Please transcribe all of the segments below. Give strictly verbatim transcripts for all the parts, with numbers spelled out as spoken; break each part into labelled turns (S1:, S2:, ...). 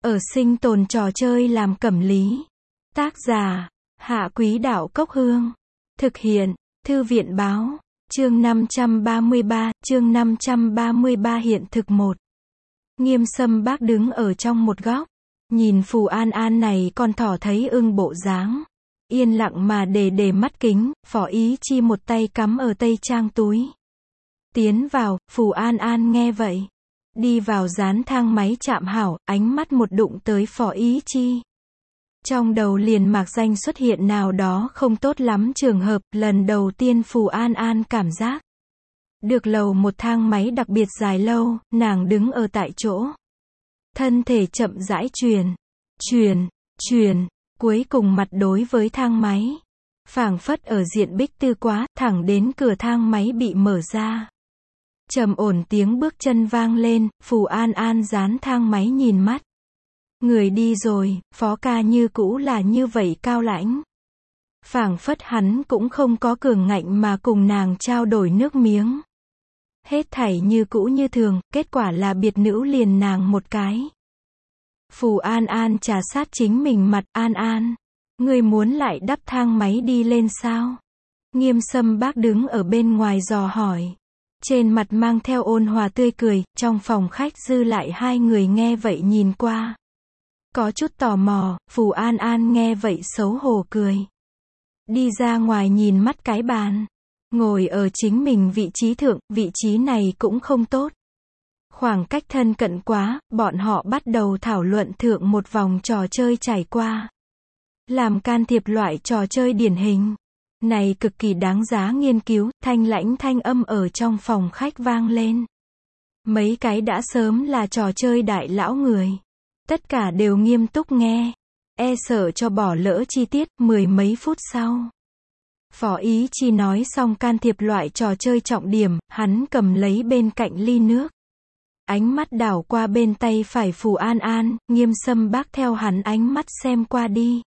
S1: Ở sinh tồn trò chơi làm cẩm lý. Tác giả, Hạ Quý Đạo Cốc Hương. Thực hiện, Thư viện Báo. Chương năm trăm ba mươi ba, chương năm trăm ba mươi ba hiện thực một. Nghiêm Sâm Bác đứng ở trong một góc. Nhìn Phù An An này con thỏ thấy ưng bộ dáng. Yên lặng mà để để mắt kính, Phó Ý Chi một tay cắm ở tây trang túi. Tiến vào, Phù An An nghe vậy. Đi vào dán thang máy chạm hảo, ánh mắt một đụng tới Phó Ý Chi. Trong đầu liền mạc danh xuất hiện nào đó không tốt lắm trường hợp, lần đầu tiên Phù An An cảm giác. Được lầu một thang máy đặc biệt dài lâu, nàng đứng ở tại chỗ. Thân thể chậm rãi truyền, truyền, truyền, cuối cùng mặt đối với thang máy. Phảng phất ở diện bích tư quá, thẳng đến cửa thang máy bị mở ra. Trầm ổn tiếng bước chân vang lên, Phù An An dán thang máy nhìn mắt. Người đi rồi, Phó ca như cũ là như vậy cao lãnh. Phảng phất hắn cũng không có cường ngạnh mà cùng nàng trao đổi nước miếng. Hết thảy như cũ như thường, kết quả là biệt nữ liền nàng một cái. Phù An An trà sát chính mình mặt, An An. Người muốn lại đắp thang máy đi lên sao? Nghiêm Sâm Bác đứng ở bên ngoài dò hỏi. Trên mặt mang theo ôn hòa tươi cười, trong phòng khách dư lại hai người nghe vậy nhìn qua. Có chút tò mò, Phù An An nghe vậy xấu hổ cười. Đi ra ngoài nhìn mắt cái bàn. Ngồi ở chính mình vị trí thượng, vị trí này cũng không tốt. Khoảng cách thân cận quá, bọn họ bắt đầu thảo luận thượng một vòng trò chơi trải qua. Làm can thiệp loại trò chơi điển hình. Này cực kỳ đáng giá nghiên cứu, thanh lãnh thanh âm ở trong phòng khách vang lên. Mấy cái đã sớm là trò chơi đại lão người. Tất cả đều nghiêm túc nghe. E sợ cho bỏ lỡ chi tiết, mười mấy phút sau. Phó Ý Chi nói xong can thiệp loại trò chơi trọng điểm, hắn cầm lấy bên cạnh ly nước. Ánh mắt đảo qua bên tay phải Phù An An, Nghiêm Sâm Bác theo hắn ánh mắt xem qua đi.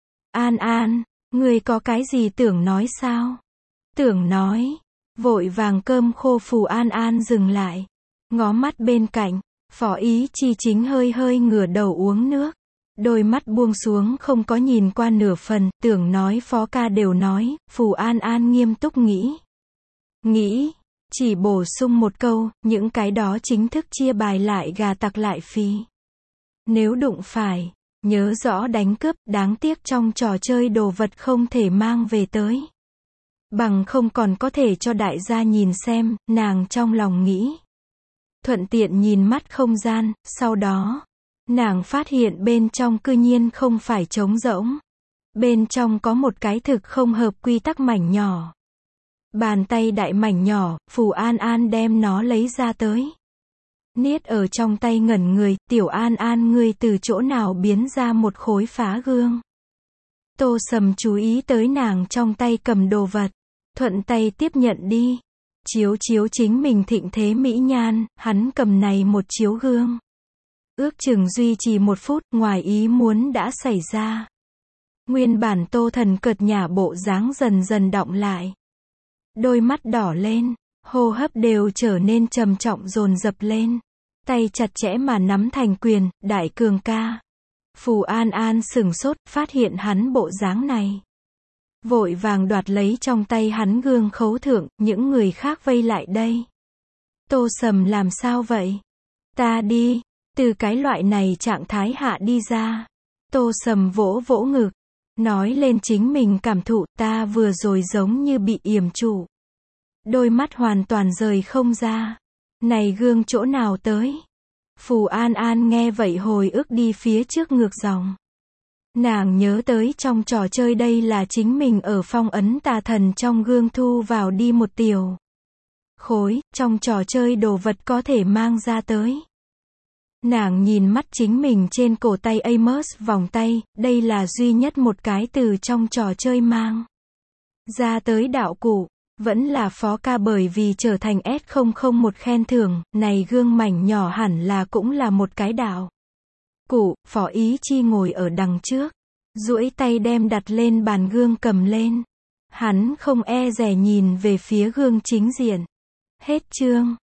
S1: An An, người có cái gì tưởng nói sao? Tưởng nói. Vội vàng cơm khô Phù An An dừng lại. Ngó mắt bên cạnh, Phó Ý Chi chính hơi hơi ngửa đầu uống nước. Đôi mắt buông xuống không có nhìn qua nửa phần, tưởng nói Phó ca đều nói, Phù An An nghiêm túc nghĩ. Nghĩ, chỉ bổ sung một câu, những cái đó chính thức chia bài lại gà tặc lại phí. Nếu đụng phải, nhớ rõ đánh cướp, đáng tiếc trong trò chơi đồ vật không thể mang về tới. Bằng không còn có thể cho đại gia nhìn xem, nàng trong lòng nghĩ. Thuận tiện nhìn mắt không gian, sau đó, nàng phát hiện bên trong cư nhiên không phải trống rỗng. Bên trong có một cái thực không hợp quy tắc mảnh nhỏ. Bàn tay đại mảnh nhỏ, Phù An An đem nó lấy ra tới. Niết ở trong tay ngẩn người, tiểu An An ngươi từ chỗ nào biến ra một khối phá gương. Tô Sầm chú ý tới nàng trong tay cầm đồ vật. Thuận tay tiếp nhận đi. Chiếu chiếu chính mình thịnh thế mỹ nhan, hắn cầm này một chiếu gương. Ước chừng duy trì một phút, ngoài ý muốn đã xảy ra. Nguyên bản Tô Thần cợt nhả bộ dáng dần dần đọng lại. Đôi mắt đỏ lên, hô hấp đều trở nên trầm trọng dồn dập lên. Tay chặt chẽ mà nắm thành quyền, đại cường ca. Phù An An sửng sốt, phát hiện hắn bộ dáng này. Vội vàng đoạt lấy trong tay hắn gương khấu thượng, những người khác vây lại đây. Tô Sầm làm sao vậy? Ta đi, từ cái loại này trạng thái hạ đi ra. Tô Sầm vỗ vỗ ngực, nói lên chính mình cảm thụ, ta vừa rồi giống như bị yểm trụ. Đôi mắt hoàn toàn rời không ra. Này gương chỗ nào tới? Phù An An nghe vậy hồi ức đi phía trước ngược dòng. Nàng nhớ tới trong trò chơi đây là chính mình ở phong ấn tà thần trong gương thu vào đi một tiểu khối, trong trò chơi đồ vật có thể mang ra tới. Nàng nhìn mắt chính mình trên cổ tay Amos vòng tay, đây là duy nhất một cái từ trong trò chơi mang ra tới đạo cụ, vẫn là Phó ca bởi vì trở thành S không không một khen thưởng, này gương mảnh nhỏ hẳn là cũng là một cái đạo cụ. Phó Ý Chi ngồi ở đằng trước, duỗi tay đem đặt lên bàn gương cầm lên. Hắn không e dè nhìn về phía gương chính diện. Hết chương.